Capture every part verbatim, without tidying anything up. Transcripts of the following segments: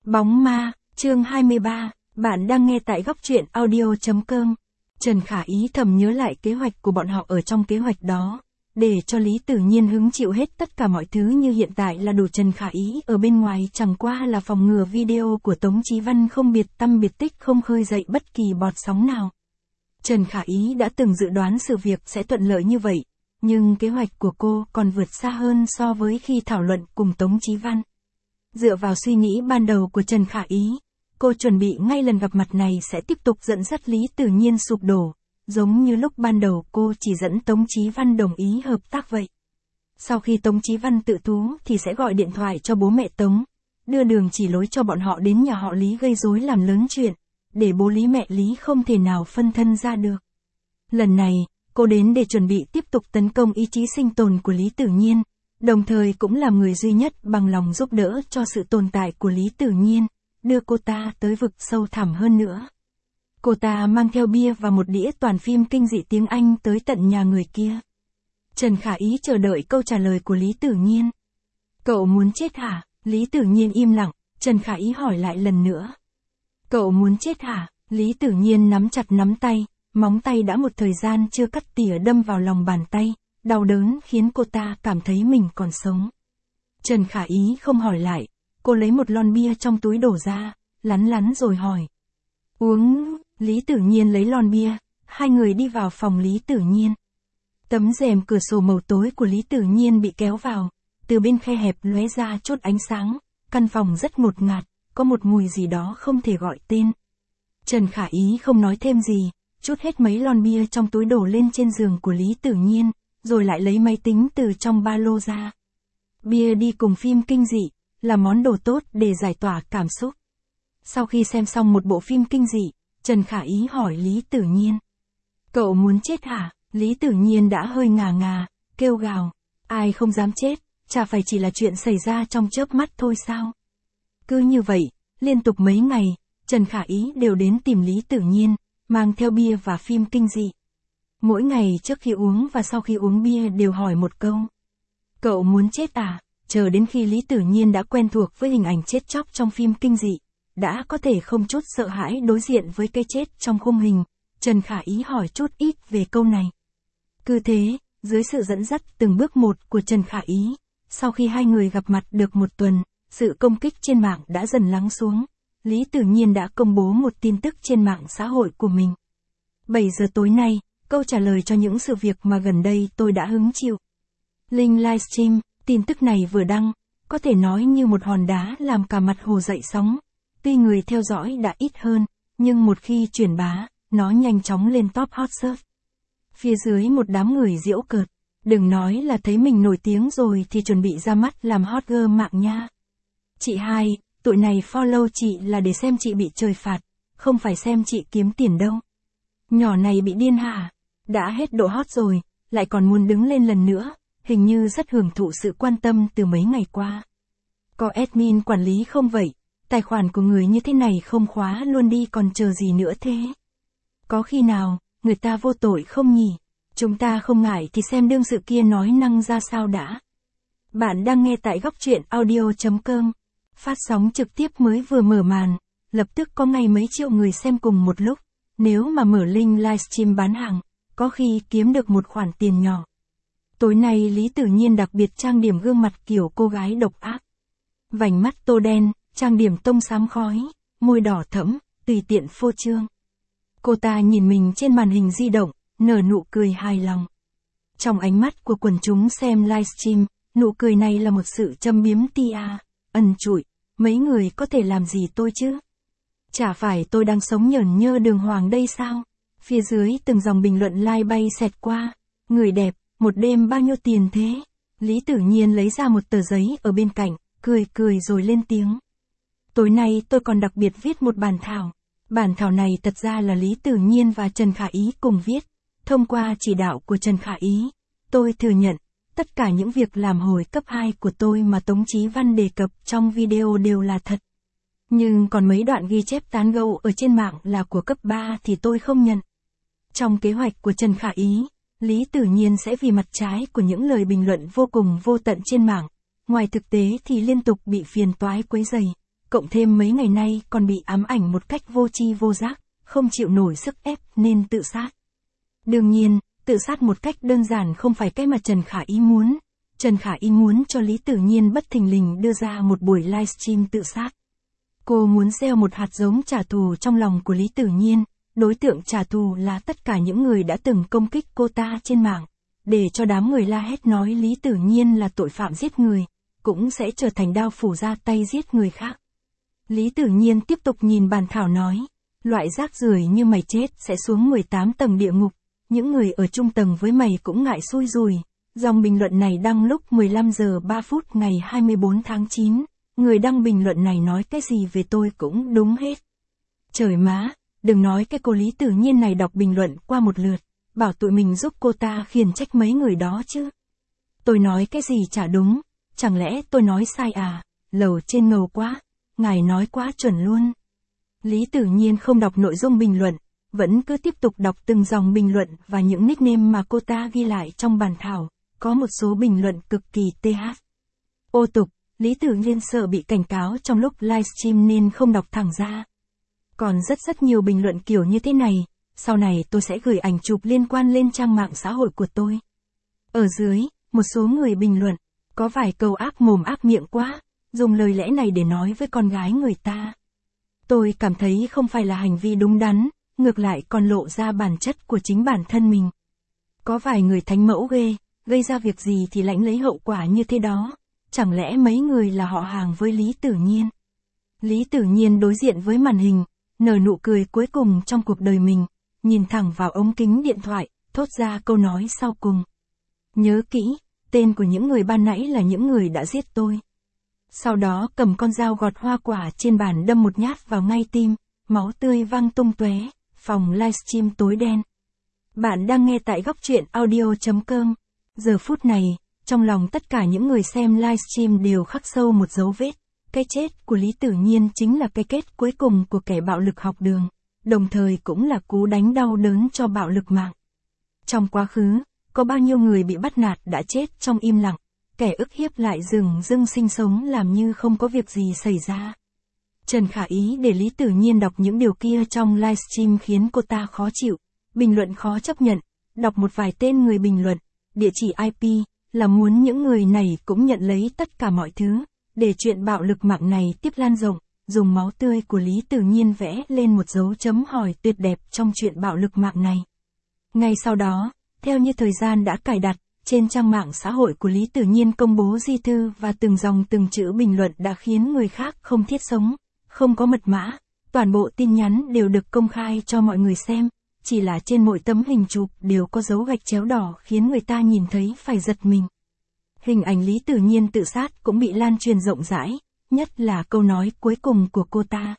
Bóng ma, chương hai mươi ba, bạn đang nghe tại góc truyện audio.com. Trần Khả Ý thầm nhớ lại kế hoạch của bọn họ ở trong kế hoạch đó. Để cho Lý Tử Nhiên hứng chịu hết tất cả mọi thứ như hiện tại là đủ. Trần Khả Ý ở bên ngoài chẳng qua là phòng ngừa video của Tống Chí Văn không biệt tăm biệt tích, không khơi dậy bất kỳ bọt sóng nào. Trần Khả Ý đã từng dự đoán sự việc sẽ thuận lợi như vậy, nhưng kế hoạch của cô còn vượt xa hơn so với khi thảo luận cùng Tống Chí Văn. Dựa vào suy nghĩ ban đầu của Trần Khả Ý, cô chuẩn bị ngay lần gặp mặt này sẽ tiếp tục dẫn dắt Lý Tử Nhiên sụp đổ, giống như lúc ban đầu cô chỉ dẫn Tống Chí Văn đồng ý hợp tác vậy. Sau khi Tống Chí Văn tự thú thì sẽ gọi điện thoại cho bố mẹ Tống, đưa đường chỉ lối cho bọn họ đến nhà họ Lý gây rối làm lớn chuyện, để bố Lý mẹ Lý không thể nào phân thân ra được. Lần này, cô đến để chuẩn bị tiếp tục tấn công ý chí sinh tồn của Lý Tử Nhiên, đồng thời cũng là người duy nhất bằng lòng giúp đỡ cho sự tồn tại của Lý Tử Nhiên, đưa cô ta tới vực sâu thẳm hơn nữa. Cô ta mang theo bia và một đĩa toàn phim kinh dị tiếng Anh tới tận nhà người kia. Trần Khả Ý chờ đợi câu trả lời của Lý Tử Nhiên. Cậu muốn chết hả? Lý Tử Nhiên im lặng, Trần Khả Ý hỏi lại lần nữa. Cậu muốn chết hả? Lý Tử Nhiên nắm chặt nắm tay, móng tay đã một thời gian chưa cắt tỉa đâm vào lòng bàn tay, đau đớn khiến cô ta cảm thấy mình còn sống. Trần Khả Ý không hỏi lại, cô lấy một lon bia trong túi đổ ra, lắn lắn rồi hỏi. Uống. Lý Tử Nhiên lấy lon bia, hai người đi vào phòng Lý Tử Nhiên. Tấm rèm cửa sổ màu tối của Lý Tử Nhiên bị kéo vào, từ bên khe hẹp lóe ra chút ánh sáng, căn phòng rất ngột ngạt, có một mùi gì đó không thể gọi tên. Trần Khả Ý không nói thêm gì, trút hết mấy lon bia trong túi đổ lên trên giường của Lý Tử Nhiên, rồi lại lấy máy tính từ trong ba lô ra. Bia đi cùng phim kinh dị, là món đồ tốt để giải tỏa cảm xúc. Sau khi xem xong một bộ phim kinh dị, Trần Khả Ý hỏi Lý Tử Nhiên. Cậu muốn chết hả? Lý Tử Nhiên đã hơi ngà ngà, kêu gào. Ai không dám chết, chả phải chỉ là chuyện xảy ra trong chớp mắt thôi sao? Cứ như vậy, liên tục mấy ngày, Trần Khả Ý đều đến tìm Lý Tử Nhiên, mang theo bia và phim kinh dị. Mỗi ngày trước khi uống và sau khi uống bia đều hỏi một câu. Cậu muốn chết à? Chờ đến khi Lý Tử Nhiên đã quen thuộc với hình ảnh chết chóc trong phim kinh dị, đã có thể không chút sợ hãi đối diện với cái chết trong khung hình, Trần Khả Ý hỏi chút ít về câu này. Cứ thế, dưới sự dẫn dắt từng bước một của Trần Khả Ý, sau khi hai người gặp mặt được một tuần, sự công kích trên mạng đã dần lắng xuống. Lý Tử Nhiên đã công bố một tin tức trên mạng xã hội của mình. bảy giờ tối nay, câu trả lời cho những sự việc mà gần đây tôi đã hứng chịu. Link livestream, tin tức này vừa đăng, có thể nói như một hòn đá làm cả mặt hồ dậy sóng. Tuy người theo dõi đã ít hơn, nhưng một khi truyền bá, nó nhanh chóng lên top hot search. Phía dưới một đám người giễu cợt, đừng nói là thấy mình nổi tiếng rồi thì chuẩn bị ra mắt làm hot girl mạng nha. Chị hai, tụi này follow chị là để xem chị bị trời phạt, không phải xem chị kiếm tiền đâu. Nhỏ này bị điên hả? Đã hết độ hot rồi, lại còn muốn đứng lên lần nữa, hình như rất hưởng thụ sự quan tâm từ mấy ngày qua. Có admin quản lý không vậy? Tài khoản của người như thế này không khóa luôn đi còn chờ gì nữa thế? Có khi nào, người ta vô tội không nhỉ? Chúng ta không ngại thì xem đương sự kia nói năng ra sao đã. Bạn đang nghe tại góc truyện audio.com. Phát sóng trực tiếp mới vừa mở màn, lập tức có ngay mấy triệu người xem cùng một lúc. Nếu mà mở link livestream bán hàng, có khi kiếm được một khoản tiền nhỏ. Tối nay Lý Tử Nhiên đặc biệt trang điểm gương mặt kiểu cô gái độc ác. Vành mắt tô đen, trang điểm tông xám khói, môi đỏ thẫm, tùy tiện phô trương. Cô ta nhìn mình trên màn hình di động, nở nụ cười hài lòng. Trong ánh mắt của quần chúng xem livestream, nụ cười này là một sự châm biếm tia, ẩn trụi, mấy người có thể làm gì tôi chứ? Chả phải tôi đang sống nhởn nhơ đường hoàng đây sao? Phía dưới từng dòng bình luận like bay xẹt qua. Người đẹp, một đêm bao nhiêu tiền thế? Lý Tử Nhiên lấy ra một tờ giấy ở bên cạnh, cười cười rồi lên tiếng. Tối nay tôi còn đặc biệt viết một bản thảo. Bản thảo này thật ra là Lý Tử Nhiên và Trần Khả Ý cùng viết. Thông qua chỉ đạo của Trần Khả Ý, tôi thừa nhận, tất cả những việc làm hồi cấp hai của tôi mà Tống Chí Văn đề cập trong video đều là thật. Nhưng còn mấy đoạn ghi chép tán gẫu ở trên mạng là của cấp ba thì tôi không nhận. Trong kế hoạch của Trần Khả Ý, Lý Tử Nhiên sẽ vì mặt trái của những lời bình luận vô cùng vô tận trên mạng, ngoài thực tế thì liên tục bị phiền toái quấy rầy, cộng thêm mấy ngày nay còn bị ám ảnh một cách vô tri vô giác, không chịu nổi sức ép nên tự sát. Đương nhiên, tự sát một cách đơn giản không phải cái mà Trần Khả Ý muốn. Trần Khả Ý muốn cho Lý Tử Nhiên bất thình lình đưa ra một buổi livestream tự sát. Cô muốn gieo một hạt giống trả thù trong lòng của Lý Tử Nhiên, đối tượng trả thù là tất cả những người đã từng công kích cô ta trên mạng, để cho đám người la hét nói Lý Tử Nhiên là tội phạm giết người, cũng sẽ trở thành đao phủ ra tay giết người khác. Lý Tử Nhiên tiếp tục nhìn bàn thảo nói, loại rác rưởi như mày chết sẽ xuống mười tám tầng địa ngục, những người ở chung tầng với mày cũng ngại xui rùi. Dòng bình luận này đăng lúc mười lăm giờ ba phút ngày hai mươi bốn tháng chín, người đăng bình luận này nói cái gì về tôi cũng đúng hết. Trời má, đừng nói cái cô Lý Tử Nhiên này đọc bình luận qua một lượt, bảo tụi mình giúp cô ta khiển trách mấy người đó chứ. Tôi nói cái gì chả đúng, chẳng lẽ tôi nói sai à, lầu trên ngầu quá, ngài nói quá chuẩn luôn. Lý Tử Nhiên không đọc nội dung bình luận, vẫn cứ tiếp tục đọc từng dòng bình luận và những nickname mà cô ta ghi lại trong bản thảo. Có một số bình luận cực kỳ th. Ô tục, Lý Tử Nhiên sợ bị cảnh cáo trong lúc livestream nên không đọc thẳng ra. Còn rất rất nhiều bình luận kiểu như thế này, sau này tôi sẽ gửi ảnh chụp liên quan lên trang mạng xã hội của tôi. Ở dưới, một số người bình luận, có vài câu ác mồm ác miệng quá, dùng lời lẽ này để nói với con gái người ta. Tôi cảm thấy không phải là hành vi đúng đắn, ngược lại còn lộ ra bản chất của chính bản thân mình. Có vài người thánh mẫu ghê, gây ra việc gì thì lãnh lấy hậu quả như thế đó, chẳng lẽ mấy người là họ hàng với Lý Tử Nhiên. Lý Tử Nhiên đối diện với màn hình, nở nụ cười cuối cùng trong cuộc đời mình, nhìn thẳng vào ống kính điện thoại, thốt ra câu nói sau cùng. Nhớ kỹ, tên của những người ban nãy là những người đã giết tôi. Sau đó cầm con dao gọt hoa quả trên bàn đâm một nhát vào ngay tim, máu tươi văng tung tóe, phòng livestream tối đen. Bạn đang nghe tại góc truyện audio chấm com. Giờ phút này, trong lòng tất cả những người xem livestream đều khắc sâu một dấu vết. Cái chết của Lý Tử Nhiên chính là cái kết cuối cùng của kẻ bạo lực học đường, đồng thời cũng là cú đánh đau đớn cho bạo lực mạng. Trong quá khứ, có bao nhiêu người bị bắt nạt đã chết trong im lặng, kẻ ức hiếp lại dừng dưng sinh sống làm như không có việc gì xảy ra. Trần Khả Ý để Lý Tử Nhiên đọc những điều kia trong livestream khiến cô ta khó chịu, bình luận khó chấp nhận, đọc một vài tên người bình luận, địa chỉ i pê, là muốn những người này cũng nhận lấy tất cả mọi thứ, để chuyện bạo lực mạng này tiếp lan rộng, dùng máu tươi của Lý Tử Nhiên vẽ lên một dấu chấm hỏi tuyệt đẹp trong chuyện bạo lực mạng này. Ngay sau đó, theo như thời gian đã cài đặt, trên trang mạng xã hội của Lý Tử Nhiên công bố di thư và từng dòng từng chữ bình luận đã khiến người khác không thiết sống, không có mật mã, toàn bộ tin nhắn đều được công khai cho mọi người xem, chỉ là trên mỗi tấm hình chụp đều có dấu gạch chéo đỏ khiến người ta nhìn thấy phải giật mình. Hình ảnh Lý Tử Nhiên tự sát cũng bị lan truyền rộng rãi, nhất là câu nói cuối cùng của cô ta.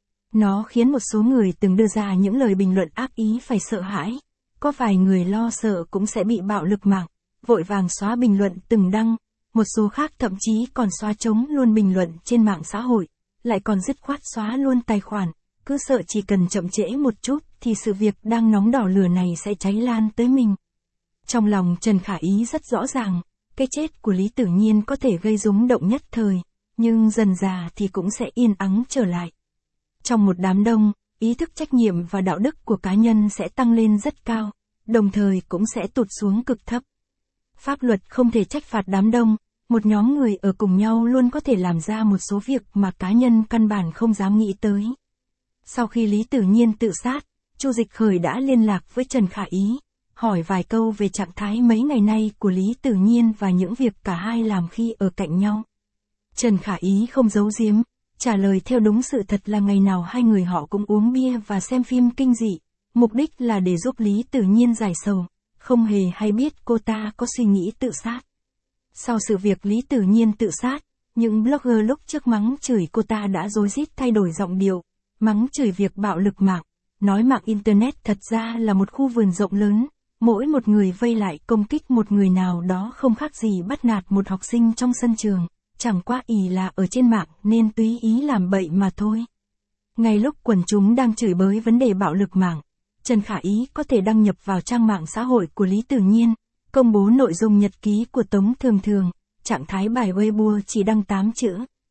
Nó khiến một số người từng đưa ra những lời bình luận ác ý phải sợ hãi, có vài người lo sợ cũng sẽ bị bạo lực mạng, vội vàng xóa bình luận từng đăng, một số khác thậm chí còn xóa trống luôn bình luận trên mạng xã hội, lại còn dứt khoát xóa luôn tài khoản, cứ sợ chỉ cần chậm trễ một chút thì sự việc đang nóng đỏ lửa này sẽ cháy lan tới mình. Trong lòng Trần Khả Ý rất rõ ràng, cái chết của Lý Tử Nhiên có thể gây rúng động nhất thời, nhưng dần dà thì cũng sẽ yên ắng trở lại. Trong một đám đông, ý thức trách nhiệm và đạo đức của cá nhân sẽ tăng lên rất cao, đồng thời cũng sẽ tụt xuống cực thấp. Pháp luật không thể trách phạt đám đông, một nhóm người ở cùng nhau luôn có thể làm ra một số việc mà cá nhân căn bản không dám nghĩ tới. Sau khi Lý Tử Nhiên tự sát, Chu Dịch Khởi đã liên lạc với Trần Khả Ý, hỏi vài câu về trạng thái mấy ngày nay của Lý Tử Nhiên và những việc cả hai làm khi ở cạnh nhau. Trần Khả Ý không giấu giếm, trả lời theo đúng sự thật là ngày nào hai người họ cũng uống bia và xem phim kinh dị, mục đích là để giúp Lý Tử Nhiên giải sầu, không hề hay biết cô ta có suy nghĩ tự sát. Sau sự việc Lý Tử Nhiên tự sát, những blogger lúc trước mắng chửi cô ta đã rối rít thay đổi giọng điệu, mắng chửi việc bạo lực mạng, nói mạng Internet thật ra là một khu vườn rộng lớn, mỗi một người vây lại công kích một người nào đó không khác gì bắt nạt một học sinh trong sân trường, chẳng qua ỷ là ở trên mạng nên tùy ý làm bậy mà thôi. Ngay lúc quần chúng đang chửi bới vấn đề bạo lực mạng, Trần Khả Ý có thể đăng nhập vào trang mạng xã hội của Lý Tử Nhiên, công bố nội dung nhật ký của Tống Thường Thường, trạng thái bài Weibo chỉ đăng tám chữ.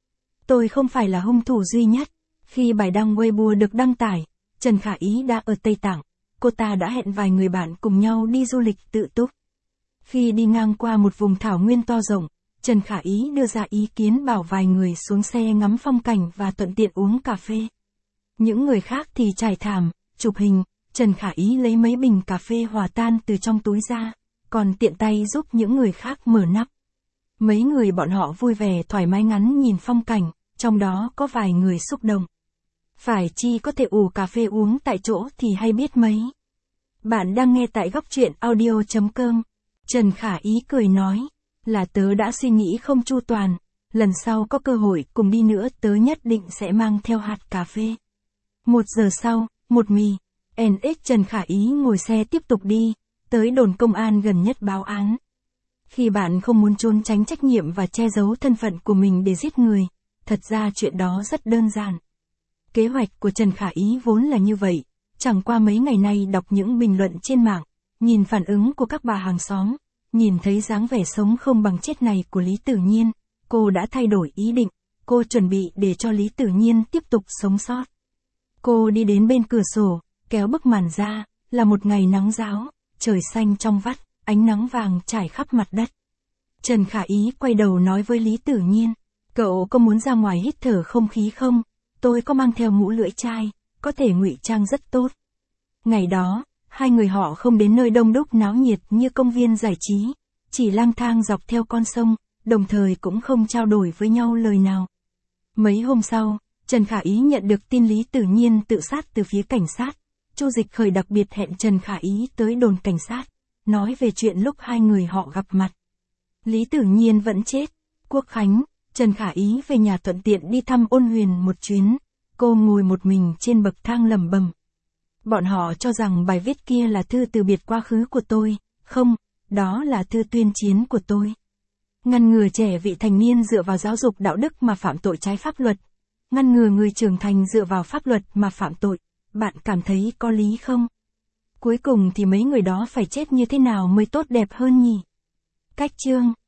Tôi không phải là hung thủ duy nhất. Khi bài đăng Weibo được đăng tải, Trần Khả Ý đã ở Tây Tạng. Cô ta đã hẹn vài người bạn cùng nhau đi du lịch tự túc. Khi đi ngang qua một vùng thảo nguyên to rộng, Trần Khả Ý đưa ra ý kiến bảo vài người xuống xe ngắm phong cảnh và thuận tiện uống cà phê. Những người khác thì trải thảm, chụp hình. Trần Khả Ý lấy mấy bình cà phê hòa tan từ trong túi ra, còn tiện tay giúp những người khác mở nắp. Mấy người bọn họ vui vẻ thoải mái ngắm nhìn phong cảnh, trong đó có vài người xúc động. Phải chi có thể ủ cà phê uống tại chỗ thì hay biết mấy. Bạn đang nghe tại góc truyện audio chấm com. Trần Khả Ý cười nói, là tớ đã suy nghĩ không chu toàn, lần sau có cơ hội cùng đi nữa tớ nhất định sẽ mang theo hạt cà phê. Một giờ sau, một mì, en ích Trần Khả Ý ngồi xe tiếp tục đi, tới đồn công an gần nhất báo án. Khi bạn không muốn trốn tránh trách nhiệm và che giấu thân phận của mình để giết người, thật ra chuyện đó rất đơn giản. Kế hoạch của Trần Khả Ý vốn là như vậy, chẳng qua mấy ngày nay đọc những bình luận trên mạng, nhìn phản ứng của các bà hàng xóm, nhìn thấy dáng vẻ sống không bằng chết này của Lý Tử Nhiên, cô đã thay đổi ý định, cô chuẩn bị để cho Lý Tử Nhiên tiếp tục sống sót. Cô đi đến bên cửa sổ, kéo bức màn ra, là một ngày nắng ráo, trời xanh trong vắt, ánh nắng vàng trải khắp mặt đất. Trần Khả Ý quay đầu nói với Lý Tử Nhiên, cậu có muốn ra ngoài hít thở không khí không? Tôi có mang theo mũ lưỡi chai, có thể ngụy trang rất tốt. Ngày đó, hai người họ không đến nơi đông đúc náo nhiệt như công viên giải trí, chỉ lang thang dọc theo con sông, đồng thời cũng không trao đổi với nhau lời nào. Mấy hôm sau, Trần Khả Ý nhận được tin Lý Tử Nhiên tự sát từ phía cảnh sát. Chu Dịch Khởi đặc biệt hẹn Trần Khả Ý tới đồn cảnh sát, nói về chuyện lúc hai người họ gặp mặt. Lý Tử Nhiên vẫn chết. Quốc khánh, Trần Khả Ý về nhà thuận tiện đi thăm Ôn Huyền một chuyến. Cô ngồi một mình trên bậc thang lẩm bẩm. Bọn họ cho rằng bài viết kia là thư từ biệt quá khứ của tôi, không, đó là thư tuyên chiến của tôi. Ngăn ngừa trẻ vị thành niên dựa vào giáo dục đạo đức mà phạm tội trái pháp luật. Ngăn ngừa người trưởng thành dựa vào pháp luật mà phạm tội. Bạn cảm thấy có lý không? Cuối cùng thì mấy người đó phải chết như thế nào mới tốt đẹp hơn nhỉ? Cách chương